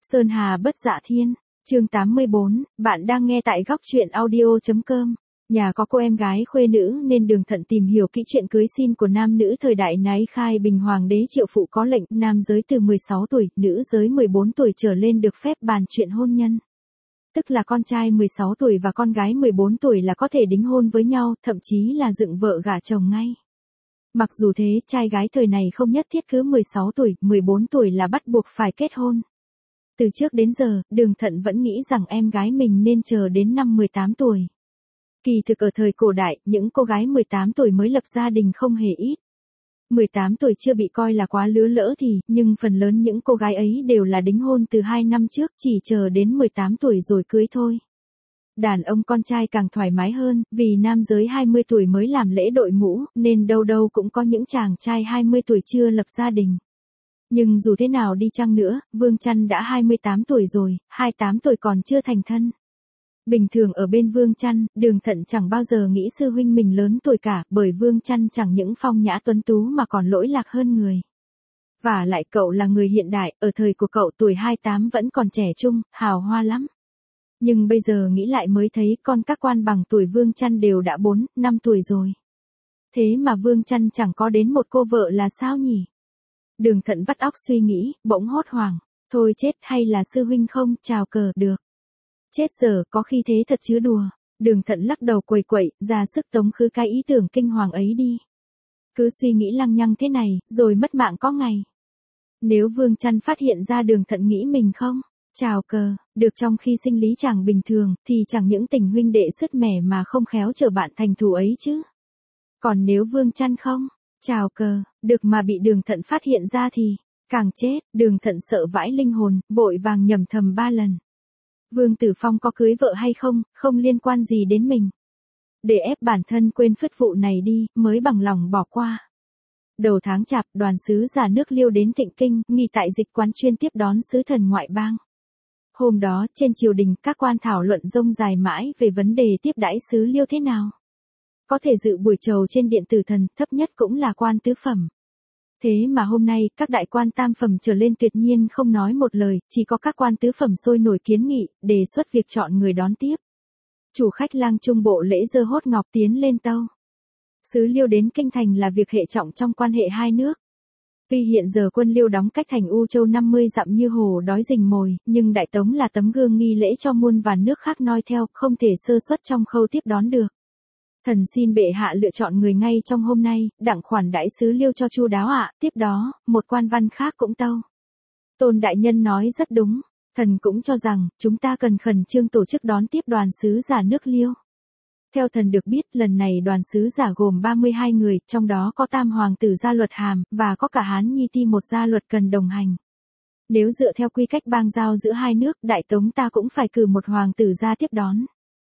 Sơn Hà bất dạ thiên, chương 84, bạn đang nghe tại góc truyện audio.com. Nhà có cô em gái khuê nữ nên Đường Thận tìm hiểu kỹ chuyện cưới xin của nam nữ thời đại nái khai bình hoàng đế Triệu Phụ có lệnh nam giới từ 16 tuổi, nữ giới 14 tuổi trở lên được phép bàn chuyện hôn nhân. Tức là con trai 16 tuổi và con gái 14 tuổi là có thể đính hôn với nhau, thậm chí là dựng vợ gả chồng ngay. Mặc dù thế, trai gái thời này không nhất thiết cứ 16 tuổi, 14 tuổi là bắt buộc phải kết hôn. Từ trước đến giờ, Đường Thận vẫn nghĩ rằng em gái mình nên chờ đến năm 18 tuổi. Kỳ thực ở thời cổ đại, những cô gái 18 tuổi mới lập gia đình không hề ít. 18 tuổi chưa bị coi là quá lứa lỡ thì, nhưng phần lớn những cô gái ấy đều là đính hôn từ 2 năm trước, chỉ chờ đến 18 tuổi rồi cưới thôi. Đàn ông con trai càng thoải mái hơn, vì nam giới 20 tuổi mới làm lễ đội mũ, nên đâu đâu cũng có những chàng trai 20 tuổi chưa lập gia đình. Nhưng dù thế nào đi chăng nữa, Vương Chăn đã 28 tuổi rồi, 28 tuổi còn chưa thành thân. Bình thường ở bên Vương Chăn, Đường Thận chẳng bao giờ nghĩ sư huynh mình lớn tuổi cả, bởi Vương Chăn chẳng những phong nhã tuấn tú mà còn lỗi lạc hơn người. Và lại cậu là người hiện đại, ở thời của cậu tuổi 28 vẫn còn trẻ trung, hào hoa lắm. Nhưng bây giờ nghĩ lại mới thấy con các quan bằng tuổi Vương Chăn đều đã 4, 5 tuổi rồi. Thế mà Vương Chăn chẳng có đến một cô vợ là sao nhỉ? Đường Thận vắt óc suy nghĩ, bỗng hốt hoảng. Thôi chết, hay là sư huynh không, chào cờ, được. Chết giờ, có khi thế thật chứ đùa. Đường Thận lắc đầu quẩy quẩy, ra sức tống khứ cái ý tưởng kinh hoàng ấy đi. Cứ suy nghĩ lăng nhăng thế này, rồi mất mạng có ngày. Nếu Vương Chăn phát hiện ra Đường Thận nghĩ mình không, chào cờ, được trong khi sinh lý chàng bình thường, thì chẳng những tình huynh đệ sứt mẻ mà không khéo trở bạn thành thù ấy chứ. Còn nếu Vương Chăn không, chào cờ, được mà bị Đường Thận phát hiện ra thì, càng chết. Đường Thận sợ vãi linh hồn, vội vàng nhẩm thầm 3 lần. Vương Tử Phong có cưới vợ hay không, không liên quan gì đến mình. Để ép bản thân quên phứt vụ này đi, mới bằng lòng bỏ qua. Đầu tháng Chạp, đoàn sứ giả nước Liêu đến Thịnh Kinh, nghỉ tại dịch quán chuyên tiếp đón sứ thần ngoại bang. Hôm đó, trên triều đình, các quan thảo luận rông dài mãi về vấn đề tiếp đãi sứ Liêu thế nào. Có thể dự buổi chầu trên điện tử thần, thấp nhất cũng là quan tứ phẩm. Thế mà hôm nay, các đại quan tam phẩm trở lên tuyệt nhiên không nói một lời, chỉ có các quan tứ phẩm sôi nổi kiến nghị, đề xuất việc chọn người đón tiếp. Chủ khách lang trung bộ lễ dơ hốt ngọc tiến lên tâu. Sứ Liêu đến kinh thành là việc hệ trọng trong quan hệ hai nước. Tuy hiện giờ quân Liêu đóng cách thành U Châu 50 dặm như hổ đói rình mồi, nhưng Đại Tống là tấm gương nghi lễ cho muôn vàn nước khác noi theo, không thể sơ suất trong khâu tiếp đón được. Thần xin bệ hạ lựa chọn người ngay trong hôm nay, đặng khoản đãi sứ Liêu cho chu đáo ạ. Tiếp đó, một quan văn khác cũng tâu. Tôn đại nhân nói rất đúng, thần cũng cho rằng, chúng ta cần khẩn trương tổ chức đón tiếp đoàn sứ giả nước Liêu. Theo thần được biết, lần này đoàn sứ giả gồm 32 người, trong đó có tam hoàng tử Gia Luật Hàm, và có cả Hán Nhi Ti một Gia Luật cần đồng hành. Nếu dựa theo quy cách bang giao giữa hai nước, Đại Tống ta cũng phải cử một hoàng tử ra tiếp đón.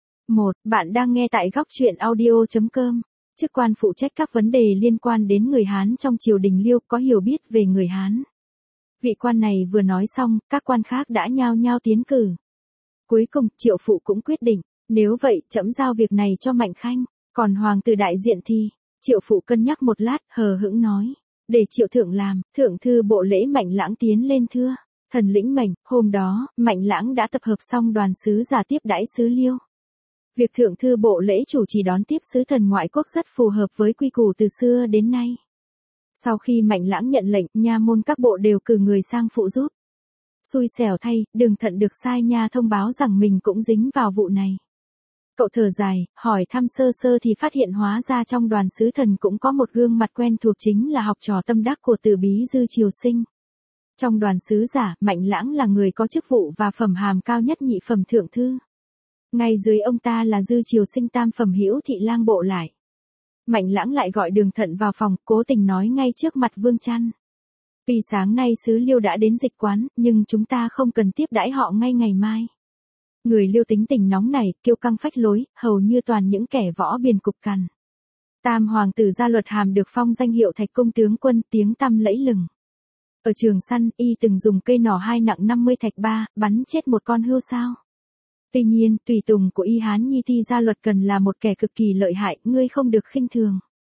Bạn đang nghe tại góc truyện audio.com. Chức quan phụ trách các vấn đề liên quan đến người Hán trong triều đình Liêu, có hiểu biết về người Hán. Vị quan này vừa nói xong, các quan khác đã nhao nhao tiến cử. Cuối cùng, Triệu Phụ cũng quyết định, nếu vậy, trẫm giao việc này cho Mạnh Khanh, còn hoàng tử đại diện thì, Triệu Phụ cân nhắc một lát, hờ hững nói, để Triệu thượng làm. Thượng thư bộ lễ Mạnh Lãng tiến lên thưa, thần lĩnh mệnh. Hôm đó, Mạnh Lãng đã tập hợp xong đoàn sứ giả tiếp đãi sứ Liêu. Việc thượng thư bộ lễ chủ trì đón tiếp sứ thần ngoại quốc rất phù hợp với quy củ từ xưa đến nay. Sau khi Mạnh Lãng nhận lệnh, nha môn các bộ đều cử người sang phụ giúp. Xui xẻo thay, Đường Thận được sai nha thông báo rằng mình cũng dính vào vụ này. Cậu thở dài, hỏi thăm sơ sơ thì phát hiện hóa ra trong đoàn sứ thần cũng có một gương mặt quen thuộc, chính là học trò tâm đắc của Từ Bí Dư Triều Sinh. Trong đoàn sứ giả, Mạnh Lãng là người có chức vụ và phẩm hàm cao nhất, nhị phẩm thượng thư. Ngay dưới ông ta là Dư Triều Sinh tam phẩm Hữu Thị Lang bộ lại. Mạnh Lãng lại gọi Đường Thận vào phòng, cố tình nói ngay trước mặt Vương Chăn. Vì sáng nay sứ Liêu đã đến dịch quán, nhưng chúng ta không cần tiếp đãi họ ngay ngày mai. Người Liêu tính tình nóng này, kiêu căng phách lối, hầu như toàn những kẻ võ biền cục cằn. Tam hoàng tử Gia Luật Hàm được phong danh hiệu Thạch Công tướng quân, tiếng tăm lẫy lừng. Ở trường săn, y từng dùng cây nỏ 2 nặng 50 thạch 3, bắn chết một con hươu sao. Tuy nhiên, tùy tùng của y Hán Nhi Ti Gia Luật cần là một kẻ cực kỳ lợi hại, ngươi không được khinh thường.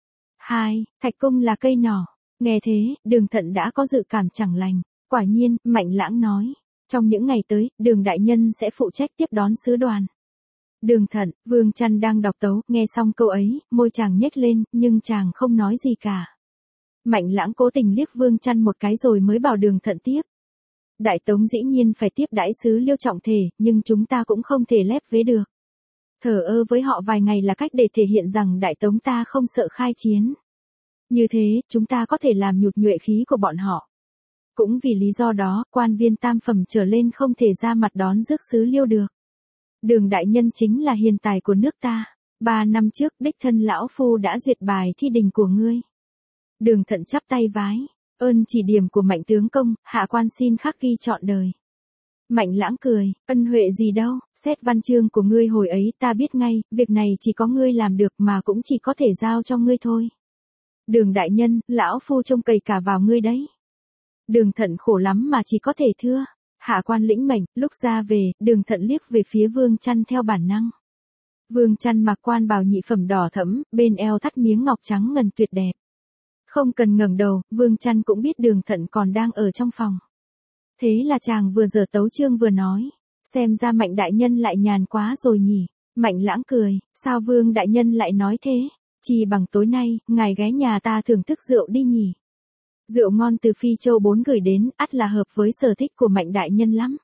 2. Thạch Công là cây nỏ. Nghe thế, Đường Thận đã có dự cảm chẳng lành. Quả nhiên, Mạnh Lãng nói, Trong những ngày tới, Đường đại nhân sẽ phụ trách tiếp đón sứ đoàn. Đường Thận, Vương Chăn đang đọc tấu, nghe xong câu ấy, môi chàng nhếch lên, nhưng chàng không nói gì cả. Mạnh Lãng cố tình liếc Vương Chăn một cái rồi mới bảo Đường Thận tiếp. Đại Tống dĩ nhiên phải tiếp đãi sứ Liêu trọng thể, nhưng chúng ta cũng không thể lép vế được. Thờ ơ với họ vài ngày là cách để thể hiện rằng Đại Tống ta không sợ khai chiến. Như thế, chúng ta có thể làm nhụt nhuệ khí của bọn họ. Cũng vì lý do đó, quan viên tam phẩm trở lên không thể ra mặt đón rước sứ Liêu được. Đường đại nhân chính là hiền tài của nước ta. 3 năm trước, đích thân lão phu đã duyệt bài thi đình của ngươi. Đường Thận chắp tay vái, ơn chỉ điểm của Mạnh tướng công, hạ quan xin khắc ghi trọn đời. Mạnh Lãng cười, ân huệ gì đâu, xét văn chương của ngươi hồi ấy ta biết ngay, việc này chỉ có ngươi làm được mà cũng chỉ có thể giao cho ngươi thôi. Đường đại nhân, lão phu trông cậy cả vào ngươi đấy. Đường Thận khổ lắm mà chỉ có thể thưa. Hạ quan lĩnh mệnh, lúc ra về, Đường Thận liếc về phía Vương Chăn theo bản năng. Vương Chăn mặc quan bào nhị phẩm đỏ thẫm, bên eo thắt miếng ngọc trắng ngần tuyệt đẹp. Không cần ngẩng đầu, Vương Chăn cũng biết Đường Thận còn đang ở trong phòng. Thế là chàng vừa dở tấu chương vừa nói, xem ra Mạnh đại nhân lại nhàn quá rồi nhỉ. Mạnh Lãng cười, sao Vương đại nhân lại nói thế? Chỉ bằng tối nay, ngài ghé nhà ta thưởng thức rượu đi nhỉ. Rượu ngon từ Phi Châu 4 gửi đến, ắt là hợp với sở thích của Mạnh đại nhân lắm.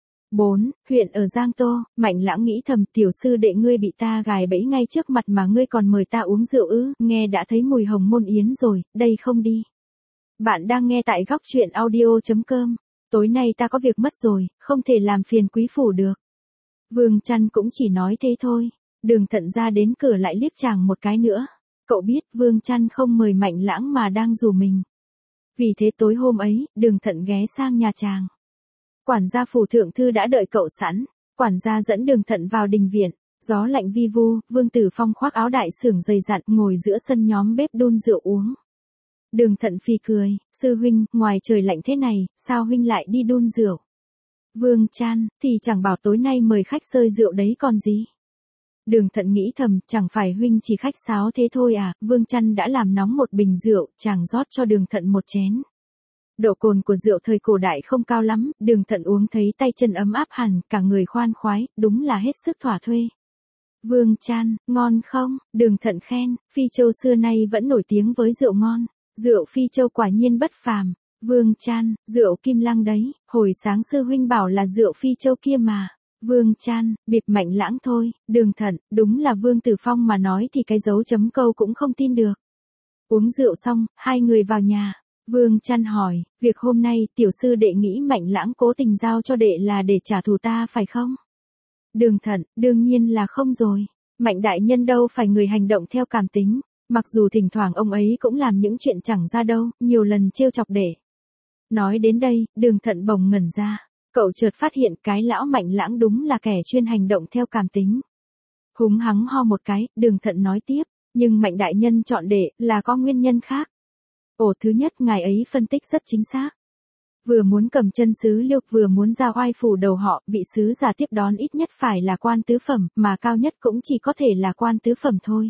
4. Huyện ở Giang Tô, Mạnh Lãng nghĩ thầm, tiểu sư đệ ngươi bị ta gài bẫy ngay trước mặt mà ngươi còn mời ta uống rượu ư, nghe đã thấy mùi hồng môn yến rồi, đây không đi. Bạn đang nghe tại góc truyện audio.com, tối nay ta có việc mất rồi, không thể làm phiền quý phủ được. Vương Chăn cũng chỉ nói thế thôi, Đường Thận ra đến cửa lại liếc chàng một cái nữa. Cậu biết Vương Chăn không mời Mạnh Lãng mà đang rủ mình. Vì thế tối hôm ấy, Đường Thận ghé sang nhà chàng. Quản gia phủ thượng thư đã đợi cậu sẵn, quản gia dẫn Đường Thận vào đình viện, gió lạnh vi vu, Vương Tử Phong khoác áo đại xưởng dày dặn ngồi giữa sân nhóm bếp đun rượu uống. Đường Thận phì cười, sư huynh, ngoài trời lạnh thế này, sao huynh lại đi đun rượu? Vương Chăn, thì chẳng bảo tối nay mời khách xơi rượu đấy còn gì. Đường Thận nghĩ thầm, chẳng phải huynh chỉ khách sáo thế thôi à, Vương Chăn đã làm nóng một bình rượu, chàng rót cho Đường Thận một chén. Độ cồn của rượu thời cổ đại không cao lắm, Đường Thận uống thấy tay chân ấm áp hẳn, cả người khoan khoái, đúng là hết sức thỏa thuê. Vương Chăn, ngon không? Đường Thận khen, Phi Châu xưa nay vẫn nổi tiếng với rượu ngon, rượu Phi Châu quả nhiên bất phàm. Vương Chăn, rượu Kim Lăng đấy, hồi sáng sư huynh bảo là rượu Phi Châu kia mà. Vương Chăn, bịp Mạnh Lãng thôi, Đường Thận, đúng là Vương Tử Phong mà nói thì cái dấu chấm câu cũng không tin được. Uống rượu xong, hai người vào nhà. Vương Chăn hỏi, việc hôm nay tiểu sư đệ nghĩ Mạnh Lãng cố tình giao cho đệ là để trả thù ta phải không? Đường Thận, đương nhiên là không rồi. Mạnh đại nhân đâu phải người hành động theo cảm tính, mặc dù thỉnh thoảng ông ấy cũng làm những chuyện chẳng ra đâu, nhiều lần trêu chọc đệ. Nói đến đây, Đường Thận bỗng ngẩn ra. Cậu chợt phát hiện cái lão Mạnh Lãng đúng là kẻ chuyên hành động theo cảm tính. Húng hắng ho một cái, Đường Thận nói tiếp, nhưng Mạnh đại nhân chọn đệ là có nguyên nhân khác. Ồ, thứ nhất, ngài ấy phân tích rất chính xác. Vừa muốn cầm chân sứ Liêu, vừa muốn ra oai phủ đầu họ, vị sứ giả tiếp đón ít nhất phải là quan tứ phẩm, mà cao nhất cũng chỉ có thể là quan tứ phẩm thôi.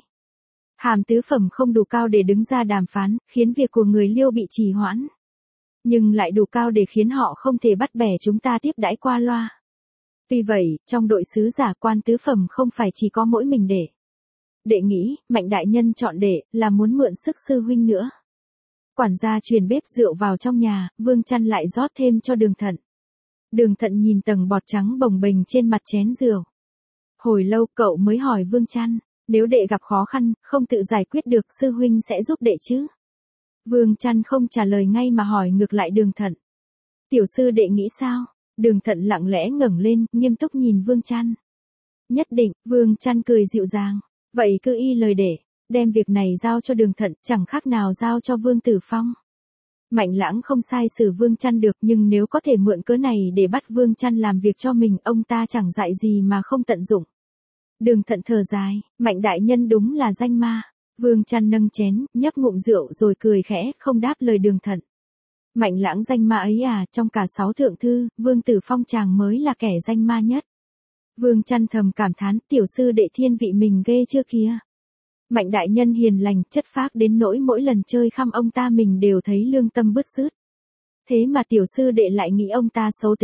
Hàm tứ phẩm không đủ cao để đứng ra đàm phán, khiến việc của người Liêu bị trì hoãn. Nhưng lại đủ cao để khiến họ không thể bắt bẻ chúng ta tiếp đãi qua loa. Tuy vậy, trong đội sứ giả quan tứ phẩm không phải chỉ có mỗi mình đệ. Đệ nghĩ, Mạnh đại nhân chọn đệ là muốn mượn sức sư huynh nữa. Quản gia truyền bếp rượu vào trong nhà, Vương Chăn lại rót thêm cho Đường Thận. Đường Thận nhìn tầng bọt trắng bồng bềnh trên mặt chén rượu. Hồi lâu cậu mới hỏi Vương Chăn, nếu đệ gặp khó khăn, không tự giải quyết được sư huynh sẽ giúp đệ chứ? Vương Chăn không trả lời ngay mà hỏi ngược lại Đường Thận. Tiểu sư đệ nghĩ sao? Đường Thận lặng lẽ ngẩng lên, nghiêm túc nhìn Vương Chăn. Nhất định, Vương Chăn cười dịu dàng. Vậy cứ y lời đệ, đem việc này giao cho Đường Thận, chẳng khác nào giao cho Vương Tử Phong. Mạnh Lãng không sai xử Vương Chăn được, nhưng nếu có thể mượn cớ này để bắt Vương Chăn làm việc cho mình, ông ta chẳng dạy gì mà không tận dụng. Đường Thận thở dài, Mạnh đại nhân đúng là danh ma. Vương Chăn nâng chén, nhấp ngụm rượu rồi cười khẽ, không đáp lời Đường Thận. Mạnh Lãng danh ma ấy à, trong cả 6 thượng thư, Vương Tử Phong chàng mới là kẻ danh ma nhất. Vương Chăn thầm cảm thán, tiểu sư đệ thiên vị mình ghê chưa kìa. Mạnh đại nhân hiền lành, chất phác đến nỗi mỗi lần chơi khăm ông ta mình đều thấy lương tâm bứt rứt. Thế mà tiểu sư đệ lại nghĩ ông ta xấu tính.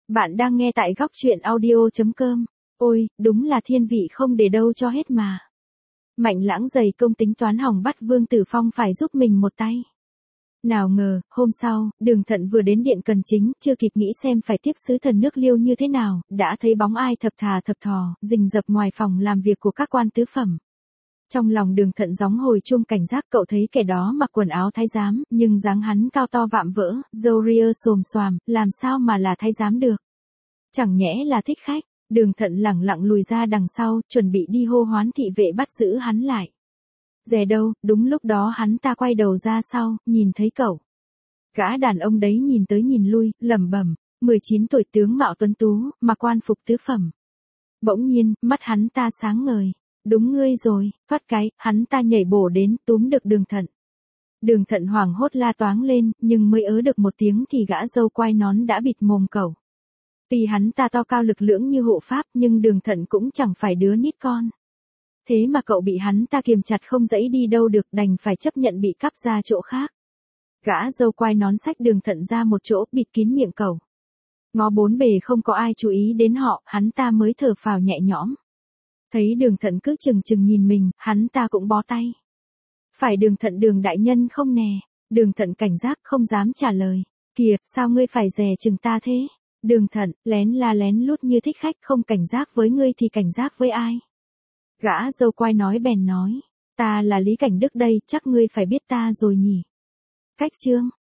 Bạn đang nghe tại góc chuyện audio.com. Ôi, đúng là thiên vị không để đâu cho hết mà. Mạnh Lãng dày công tính toán hỏng bắt Vương Tử Phong phải giúp mình một tay. Nào ngờ, hôm sau, Đường Thận vừa đến điện cần chính, chưa kịp nghĩ xem phải tiếp sứ thần nước Liêu như thế nào, đã thấy bóng ai thập thà thập thò, rình rập ngoài phòng làm việc của các quan tứ phẩm. Trong lòng Đường Thận gióng hồi chuông cảnh giác, cậu thấy kẻ đó mặc quần áo thái giám, nhưng dáng hắn cao to vạm vỡ, râu ria xồm xoàm, làm sao mà là thái giám được. Chẳng nhẽ là thích khách. Đường Thận lẳng lặng lùi ra đằng sau, chuẩn bị đi hô hoán thị vệ bắt giữ hắn lại. Dè đâu, đúng lúc đó hắn ta quay đầu ra sau, nhìn thấy cậu. Gã đàn ông đấy nhìn tới nhìn lui, lẩm bẩm, 19 tuổi tướng mạo tuấn tú, mặc quan phục tứ phẩm. Bỗng nhiên, mắt hắn ta sáng ngời. Đúng ngươi rồi, thoát cái, hắn ta nhảy bổ đến, túm được Đường Thận. Đường Thận hoảng hốt la toáng lên, nhưng mới ớ được một tiếng thì gã râu quai nón đã bịt mồm cậu. Tuy hắn ta to cao lực lưỡng như hộ pháp, nhưng Đường Thận cũng chẳng phải đứa nít con. Thế mà cậu bị hắn ta kiềm chặt không dãy đi đâu được, đành phải chấp nhận bị cắp ra chỗ khác. Gã râu quai nón xách Đường Thận ra một chỗ, bịt kín miệng cậu. Ngó bốn bề không có ai chú ý đến họ, hắn ta mới thở phào nhẹ nhõm. Thấy Đường Thận cứ chừng chừng nhìn mình, hắn ta cũng bó tay. Phải Đường Thận Đường đại nhân không nè? Đường Thận cảnh giác không dám trả lời. Kìa, sao ngươi phải dè chừng ta thế? Đường Thận, lén la lén lút như thích khách, không cảnh giác với ngươi thì cảnh giác với ai? Gã râu quai nói bèn nói, ta là Lý Cảnh Đức đây, chắc ngươi phải biết ta rồi nhỉ? Cách chương,